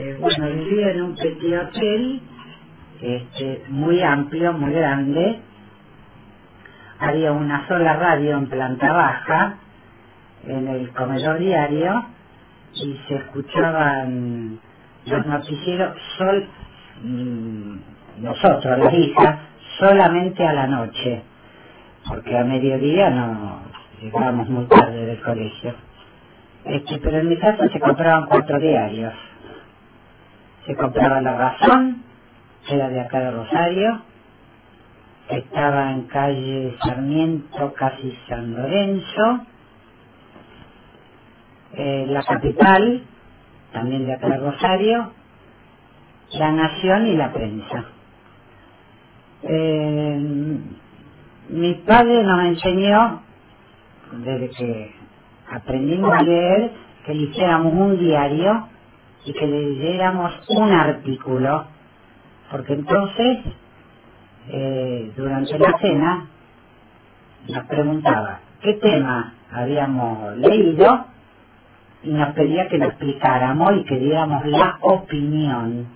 Bueno, vivía en un petit hotel, muy amplio, muy grande. Había una sola radio en planta baja, en el comedor diario, y se escuchaban los noticieros, nosotros, las hijas, solamente a la noche, porque a mediodía no llegábamos muy tarde del colegio. Pero en mi casa se compraban 4 diarios. Se compraba La Razón, era de acá de Rosario, estaba en calle Sarmiento, casi San Lorenzo, La Capital, también de acá de Rosario, La Nación y La Prensa. Mi padre nos enseñó, desde que aprendimos a leer, que le hiciéramos un diario y que le leyéramos un artículo, porque entonces, durante la cena, nos preguntaba qué tema habíamos leído y nos pedía que lo explicáramos y que diéramos la opinión.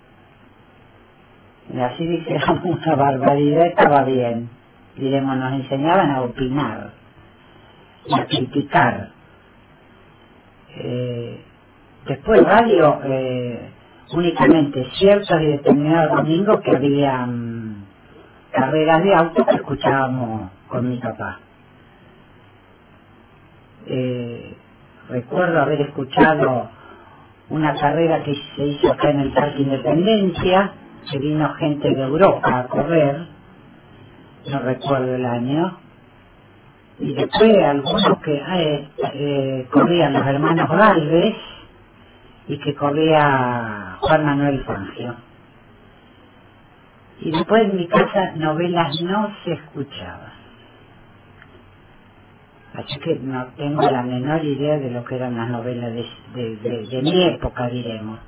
Y así dijéramos una barbaridad, estaba bien. Diremos, nos enseñaban a opinar y a criticar. Después radio, únicamente ciertos y determinados domingos que había carreras de auto que escuchábamos con mi papá. Recuerdo haber escuchado una carrera que se hizo acá en el Parque Independencia, que vino gente de Europa a correr, no recuerdo el año, y después algunos que corrían los hermanos Galvez y que corría Juan Manuel Fangio. Y después en mi casa novelas no se escuchaban. Así que no tengo la menor idea de lo que eran las novelas de mi época, diremos.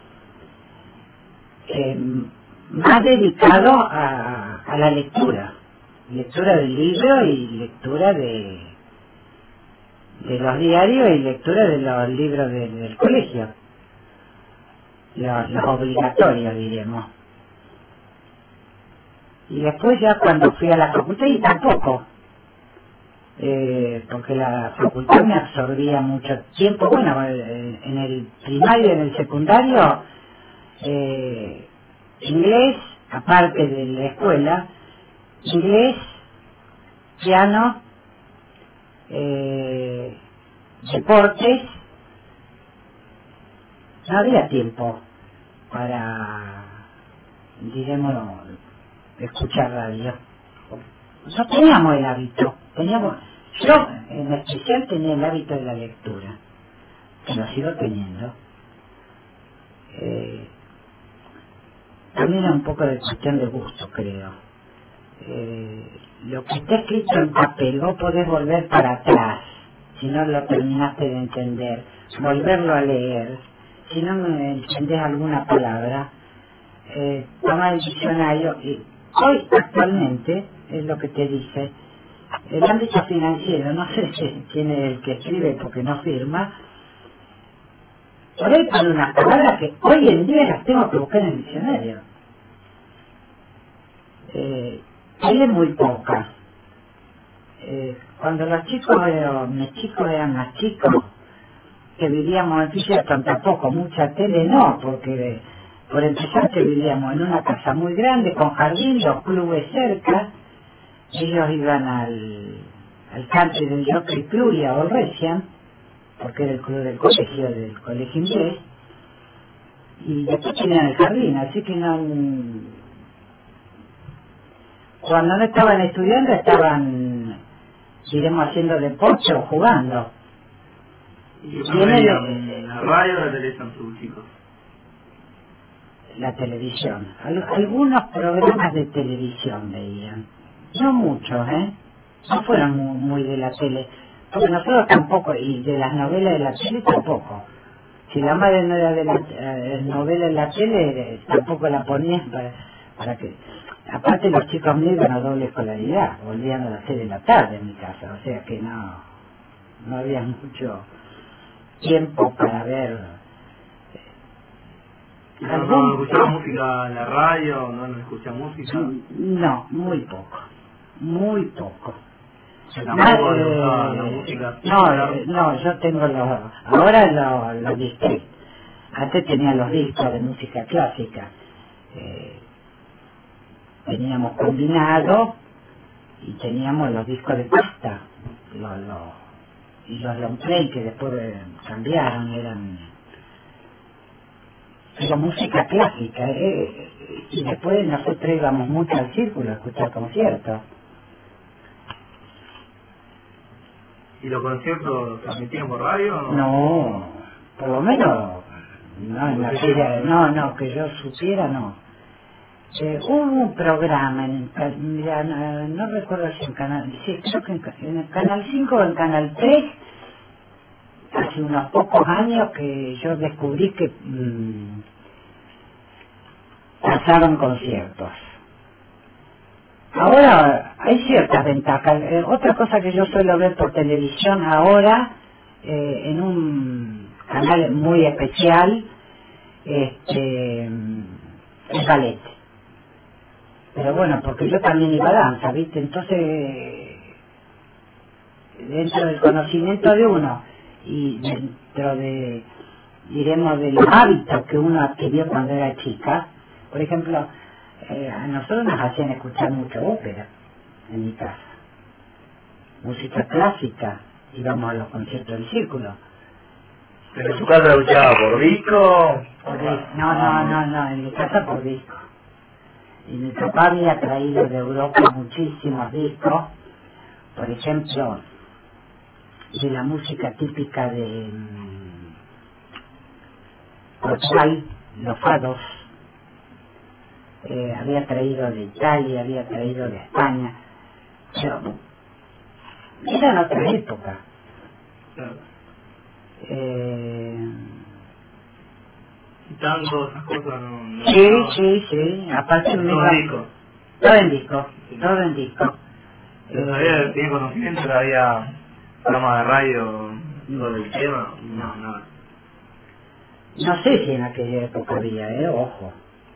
Más dedicado a la lectura del libro y lectura de los diarios y lectura de los libros del colegio, los obligatorios, diremos. Y después ya cuando fui a la facultad, y tampoco, porque la facultad me absorbía mucho tiempo. Bueno, en el primario y en el secundario, inglés, aparte de la escuela, inglés, piano, deportes. No había tiempo para, diremos, escuchar radio. No teníamos el hábito, yo en especial tenía el hábito de la lectura, que lo sigo teniendo. También es un poco de cuestión de gusto, creo. Lo que está escrito en papel, vos podés volver para atrás, si no lo terminaste de entender, volverlo a leer, si no entendés alguna palabra, toma el diccionario y hoy actualmente es lo que te dice el ámbito financiero. No sé quién es el que escribe porque no firma, por ahí pone unas palabras que hoy en día las tengo que buscar en el diccionario. Él es muy poca. Cuando mis chicos eran más chicos, que vivíamos en Villa, tampoco mucha tele no, porque por empezar que vivíamos en una casa muy grande con jardín, los clubes cerca. Ellos iban al country del Jockey Club y a Olresian, porque era el club del colegio inglés, y después tenían el jardín, así que no, cuando no estaban estudiando estaban, diremos, haciendo deporte o jugando. ¿Y eso veían la radio o la televisión tus chicos? La televisión. Algunos programas de televisión veían. No muchos, no fueron muy de la tele. Porque nosotros tampoco, y de las novelas de la tele tampoco. Si la madre no era de la novela de la tele, tampoco la ponían para que... Aparte los chicos míos iban a doble escolaridad, volvían a las 6 de la tarde en mi casa, o sea que no había mucho tiempo para ver ¿No escuchaba música en la radio? ¿No escuchaba música? No, muy poco. Muy poco. ¿Tampoco le gustaba la música? No, yo tengo ahora los disquetes. Antes tenía los discos de música clásica. Teníamos combinado y teníamos los discos de pasta. Y los long play que después cambiaron, eran música clásica. Y después nosotros íbamos mucho al círculo a escuchar conciertos. ¿Y los conciertos transmitían por radio? No, por lo menos no, en aquella, no, que yo supiera, no. Hubo un programa mira, no recuerdo si en Canal, sí, creo que en el Canal 5 o en Canal 3, hace unos pocos años que yo descubrí que pasaban conciertos. Ahora hay ciertas ventajas. Otra cosa que yo suelo ver por televisión ahora, en un canal muy especial, es ballet. Pero bueno, porque yo también iba a danza, ¿viste? Entonces, dentro del conocimiento de uno y dentro de, diremos, de los hábitos que uno adquirió cuando era chica, por ejemplo, a nosotros nos hacían escuchar mucha ópera en mi casa, música clásica, íbamos a los conciertos del círculo. ¿Pero en su casa lo escuchaba por disco? No, en mi casa por disco. Y mi papá había traído de Europa muchísimos discos, por ejemplo, de la música típica de Portugal, los fados. Había traído de Italia, había traído de España, pero era en otra época. Tanto, esas cosas no sí, aparte todo en disco. Todo en disco. ¿Tenía conocimiento que había programas de radio sobre el tema? No. No sé si en aquella época había, ojo.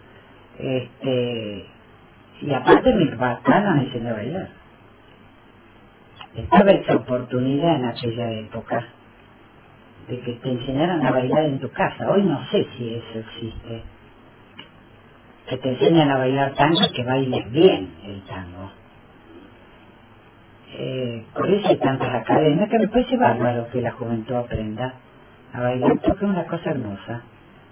Y aparte mi papá nos enseñó a bailar. Estaba esa oportunidad en aquella época de que te enseñaran a bailar en tu casa. Hoy no sé si eso existe. Que te enseñan a bailar tango y que bailes bien el tango. Por eso hay tantas academias que me parece bárbaro que la juventud aprenda a bailar, porque es una cosa hermosa.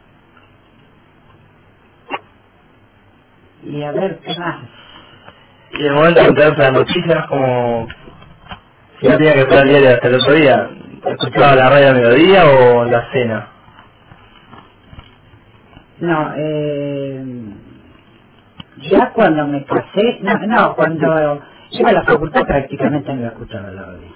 Y a ver, ¿qué más? Y el momento de enterarse las noticias, como si no tenía que estar al diario hasta el otro día, ¿escuchaba la radio a mediodía o la cena? No, ya cuando me casé, cuando iba a la facultad prácticamente no escuchaba la radio.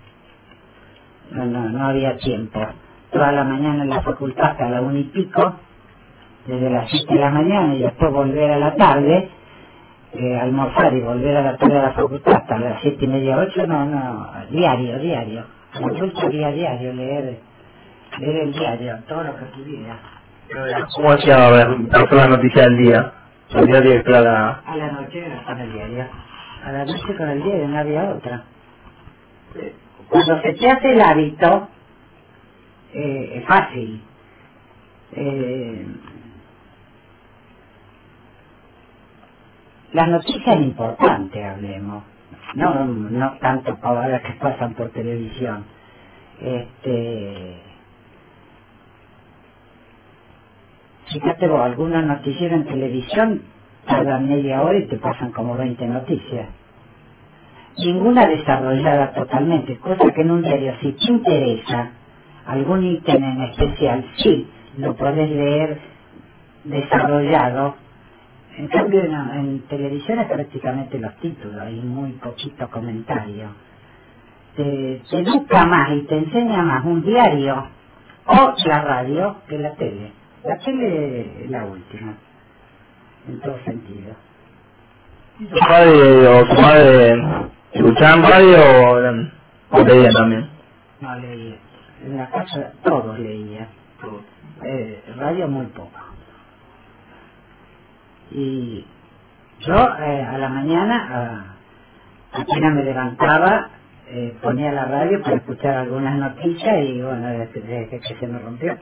No había tiempo. Toda la mañana en la facultad hasta la 1:00 desde las 7 de la mañana y después volver a la tarde, almorzar y volver a la tarde a la facultad hasta las 7:30, 8, diario. Me gusta diario, leer el diario, todo lo que pudiera. ¿Cómo hacía para la noticia del día? El día tiene que esperar a la noche con el diario. A la noche con el diario, no había otra. Cuando se te hace el hábito, es fácil. Las noticias importantes, hablemos. No tanto ahora que pasan por televisión. Fíjate vos, algunos noticieros en televisión tardan media hora y te pasan como 20 noticias. Ninguna desarrollada totalmente, cosa que en un diario, si te interesa algún ítem en especial, sí, lo podés leer desarrollado. En cambio en televisión es prácticamente los títulos y muy poquito comentario. Te educa más y te enseña más un diario o la radio que la tele. La tele es la última, en todo sentido. ¿Tu padre o tu madre escuchaban radio o leían también? No leía. En la casa todos leían. Radio muy poco. Y yo a la mañana, apenas me levantaba, ponía la radio para escuchar algunas noticias y bueno, desde que se me rompió.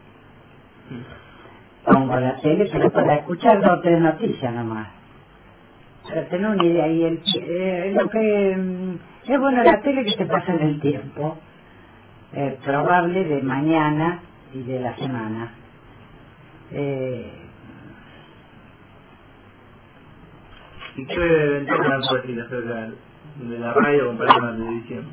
Pongo la tele, pero para escuchar 2 o 3 noticias nomás. Para tener una idea. Y lo que es bueno la tele que se pasa en el tiempo, probable de mañana y de la semana. ¿Y qué ventaja puedes decir acerca de la radio comparada con la televisión?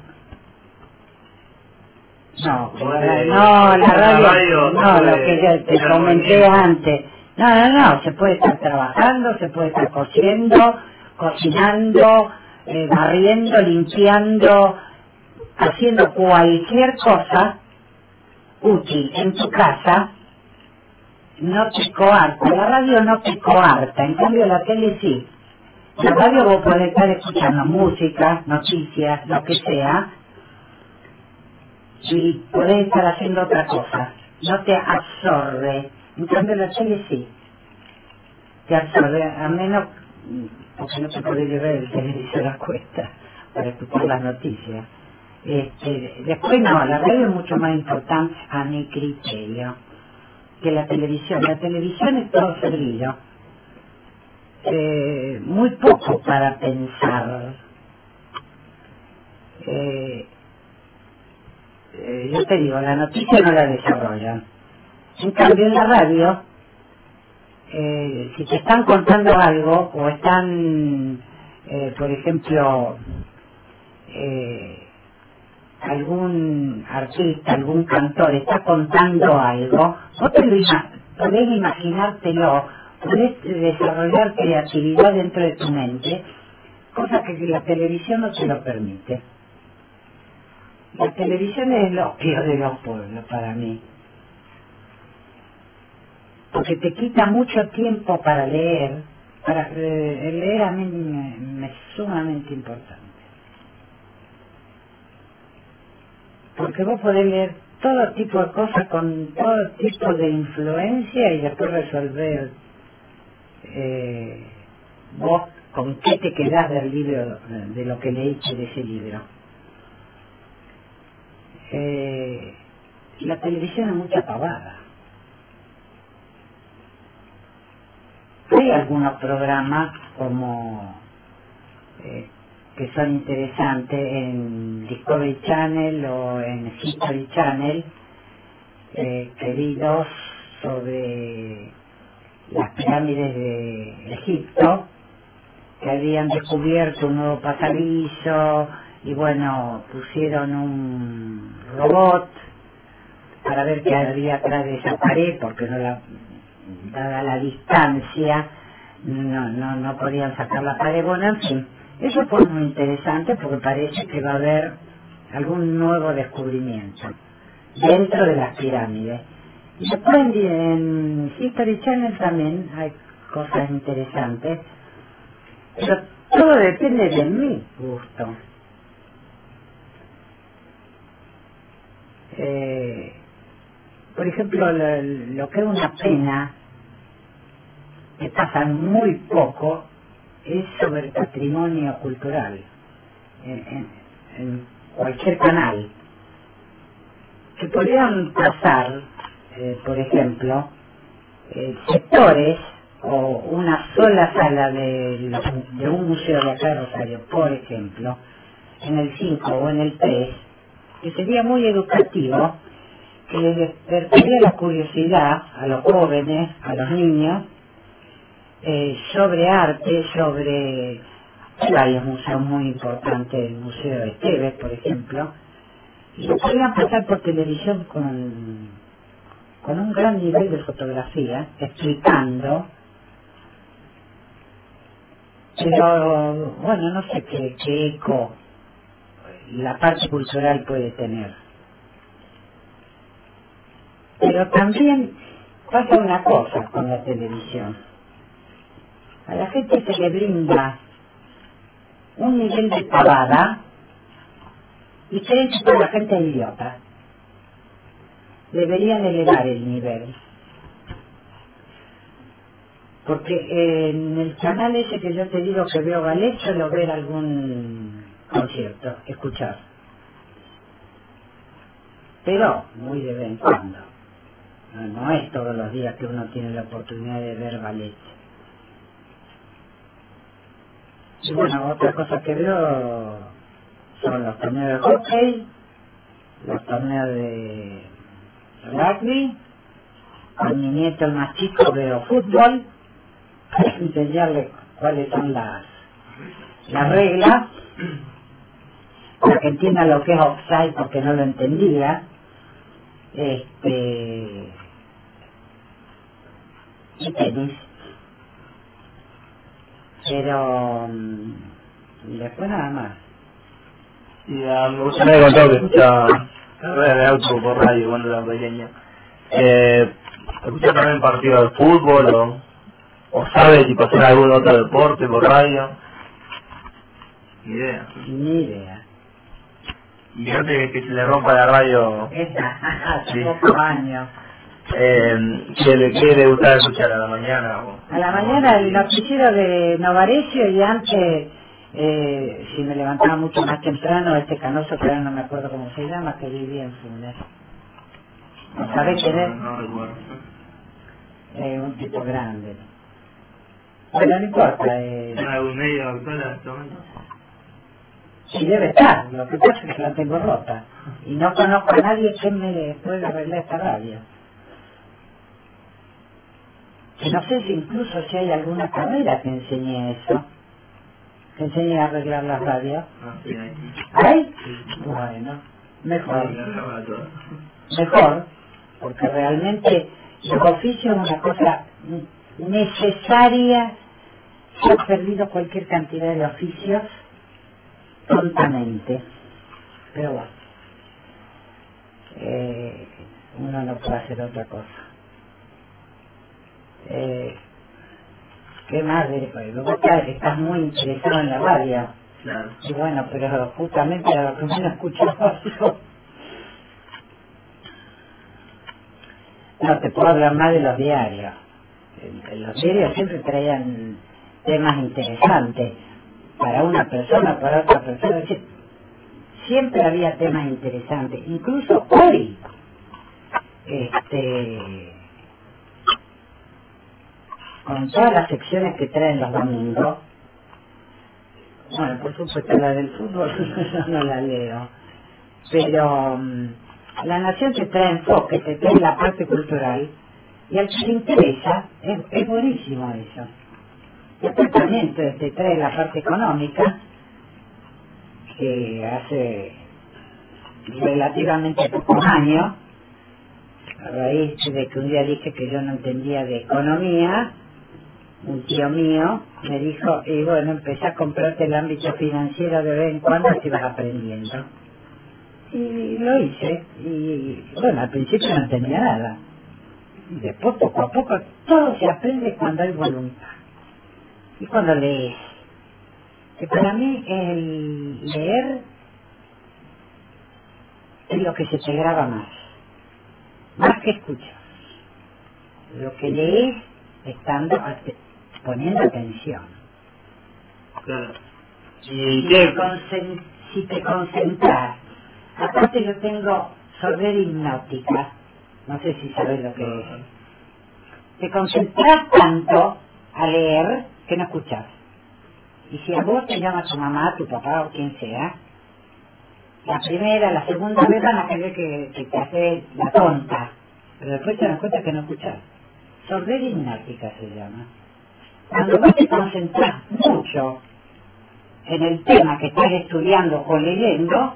No, la radio, no, lo que yo te comenté antes. No, se puede estar trabajando, se puede estar cociendo, cocinando, barriendo, limpiando, haciendo cualquier cosa útil en tu casa. No te coarta, la radio no te coarta, en cambio la tele sí. La radio vos podés estar escuchando música, noticias, lo que sea, y podés estar haciendo otra cosa, no te absorbe. En cambio la tele sí, te absorbe, a menos, porque no te podés llevar el televisor a cuesta para escuchar las noticias. Después no, la radio es mucho más importante a mi criterio que la televisión. La televisión es todo servido, muy poco para pensar. Yo te digo, la noticia no la desarrollan. En cambio en la radio, si te están contando algo o están, por ejemplo, algún artista, algún cantor está contando algo, vos podés imaginártelo, podés desarrollar creatividad dentro de tu mente, cosa que la televisión no te lo permite. La televisión es el opio de los pueblos para mí, porque te quita mucho tiempo para leer. Leer a mí me es sumamente importante, porque vos podés leer todo tipo de cosas con todo tipo de influencia y después resolver vos con qué te quedás del libro, de lo que leíste de ese libro. La televisión es mucha pavada. Hay algunos programas como que son interesantes en Discovery Channel o en History Channel, que vi 2 sobre las pirámides de Egipto, que habían descubierto un nuevo pasadizo y bueno, pusieron un robot para ver qué había atrás de esa pared, porque dada la distancia no podían sacar la pared. Bueno, en fin, eso fue muy interesante porque parece que va a haber algún nuevo descubrimiento dentro de las pirámides. Y después en History Channel también hay cosas interesantes, pero todo depende de mi gusto. Por ejemplo, lo que es una pena, que pasa muy poco, es sobre el patrimonio cultural en cualquier canal, que podrían pasar, por ejemplo, sectores o una sola sala de un museo de acá de Rosario, por ejemplo, en el 5 o en el 3, que sería muy educativo, que les despertaría la curiosidad a los jóvenes, a los niños, sobre arte, sobre... Hay varios museos muy importantes, el Museo de Esteves, por ejemplo, y se podrían pasar por televisión con un gran nivel de fotografía, explicando, pero bueno, no sé qué eco la parte cultural puede tener. Pero también pasa una cosa con la televisión. A la gente se le brinda un nivel de pavada y creen que toda la gente es idiota. Deberían elevar el nivel. Porque en el canal ese que yo te digo que veo ballet, suelo ver algún concierto, escuchar. Pero muy de vez en cuando. No es todos los días que uno tiene la oportunidad de ver ballet. Y bueno, otra cosa que veo son los torneos de hockey, los torneos de rugby. Con mi nieto el más chico veo fútbol, para enseñarle cuáles son las reglas, para que entienda lo que es offside, porque no lo entendía. Y tenis. Pero después nada más. Y me gustaría contar que escucha carreras de auto por radio cuando era pequeño. ¿Escucha también partidos de fútbol o sabe si pasará algún otro deporte por radio? Ni idea. Ni idea. Y antes que se le rompa la radio... Hace pocos años. ¿Qué le gustaba escuchar a la mañana? A la mañana el noticiero de Novarecio, y antes, si me levantaba mucho más temprano, este canoso que ahora no me acuerdo cómo se llama, que vivía en Funes. ¿Sabés quién es? No recuerdo. Un tipo grande. Bueno, no importa. ¿En algún medio actual en este momento? Sí, debe estar. Lo que pasa es que la tengo rota. Y no conozco a nadie que me pueda arreglar esta radio. Que no sé si incluso si hay alguna carrera que enseñe eso. Que enseñe a arreglar las radios. Ah, sí, hay. ¿Hay? Bueno, mejor. Mejor. Porque realmente los oficios es una cosa necesaria. Se ha perdido cualquier cantidad de oficios tontamente. Pero bueno, uno no puede hacer otra cosa. ¿Qué más? Luego estás muy interesado en la radio. Claro. Y bueno, pero justamente a lo que menos escuchaba yo. No te puedo hablar más de los diarios. Los diarios siempre traían temas interesantes para una persona, para otra persona. Siempre había temas interesantes. Incluso hoy, con todas las secciones que traen los domingos, bueno, por supuesto la del fútbol yo no la leo, pero La Nación te trae enfoque, te trae la parte cultural, y al que le interesa, es buenísimo eso. Y después también te trae la parte económica, que hace relativamente pocos años, a raíz de que un día dije que yo no entendía de economía, un tío mío me dijo, y bueno, empecé a comprarte el ámbito financiero de vez en cuando y vas aprendiendo. Y lo hice, y bueno, al principio no entendía nada. Y después, poco a poco, todo se aprende cuando hay voluntad. Y cuando lees. Que para mí el leer es lo que se te graba más que escuchar. Lo que lees estando poniendo atención. Claro. Si te concentras, aparte yo tengo sordera hipnótica, no sé si sabes lo que es. Te concentras tanto a leer que no escuchas. Y si a vos te llama tu mamá, tu papá o quien sea, la primera, la segunda vez van a creer que te hace la tonta, pero después te das cuenta que no escuchas. Sordera hipnótica se llama. Cuando vos te concentras mucho en el tema que estás estudiando o leyendo,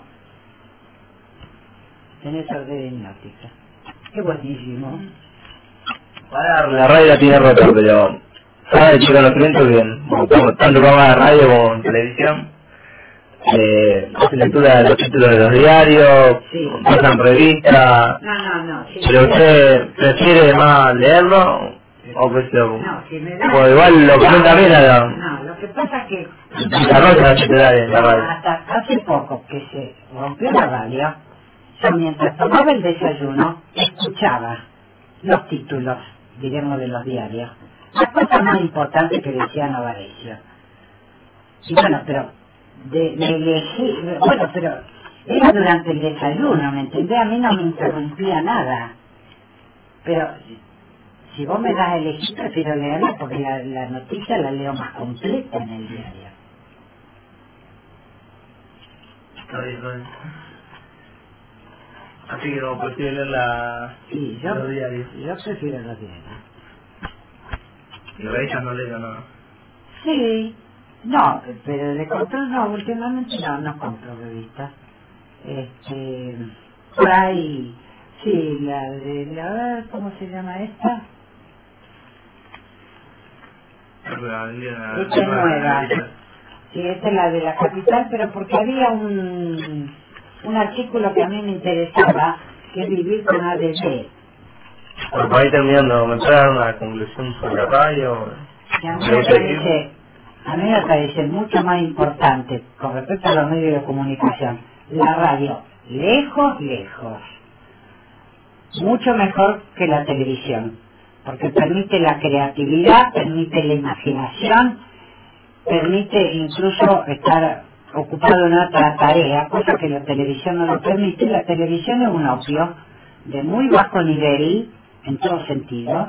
tenés sordera hipnótica. Qué buenísimo. La radio la tiene rota, pero sabe de conocimiento bien, tanto programa de radio como en televisión. Hace lectura de los títulos de los diarios, sí. pasan revistas. No. Sí, pero usted prefiere más leerlo o que se lo... No, si me da... O igual lo comenta bien a la... No, lo que pasa es que... Desarrolla la radio. Hasta hace poco que se rompió la radio, yo mientras tomaba el desayuno, escuchaba los títulos, digamos, de los diarios. La cosa más importante que decía Novarecio. Y bueno, pero de elegir, bueno, pero era durante el desayuno, ¿me entendés? A mí no me interrumpía nada. Pero si vos me das a elegir, prefiero leerla porque la noticia la leo más completa en el diario. Está bien, está bien. Así que no prefiero leer Sí, los diarios. yo prefiero los diarios. Y revistas no leo nada. Sí, no, pero de control no, últimamente no compro revistas. Por ahí, sí, la de, a ver, ¿cómo se llama esta? Esta es nueva. Sí, esta es la de la capital, pero porque había un artículo que a mí me interesaba, que es vivir con ADD. Bueno, para ir terminando, ¿me puede dar una conclusión sobre la radio? Que a mí me parece mucho más importante, con respecto a los medios de comunicación, la radio, lejos, mucho mejor que la televisión, porque permite la creatividad, permite la imaginación, permite incluso estar ocupado en otra tarea, cosa que la televisión no lo permite. La televisión es un opio de muy bajo nivel, en todo sentido,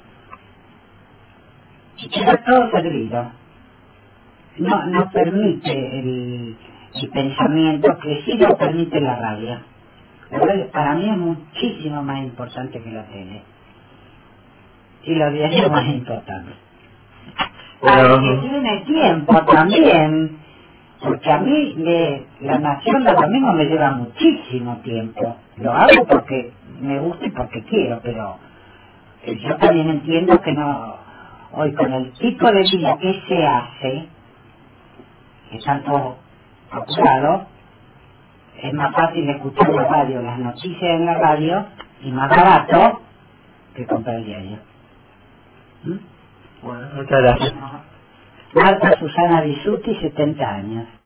y queda todo servido. No permite el pensamiento que sí lo permite la radio. La radio para mí es muchísimo más importante que la tele. Y los diarios más importantes. Al que tiene tiempo también, porque a mí La Nación de domingo me lleva muchísimo tiempo. Lo hago porque me gusta y porque quiero, pero yo también entiendo que no, hoy con el tipo de vida que se hace, que están todos apurados, es más fácil escuchar la radio, las noticias en la radio, y más barato que comprar el diario. Bueno, muchas gracias. Marta Susana Bisuti, 70 años.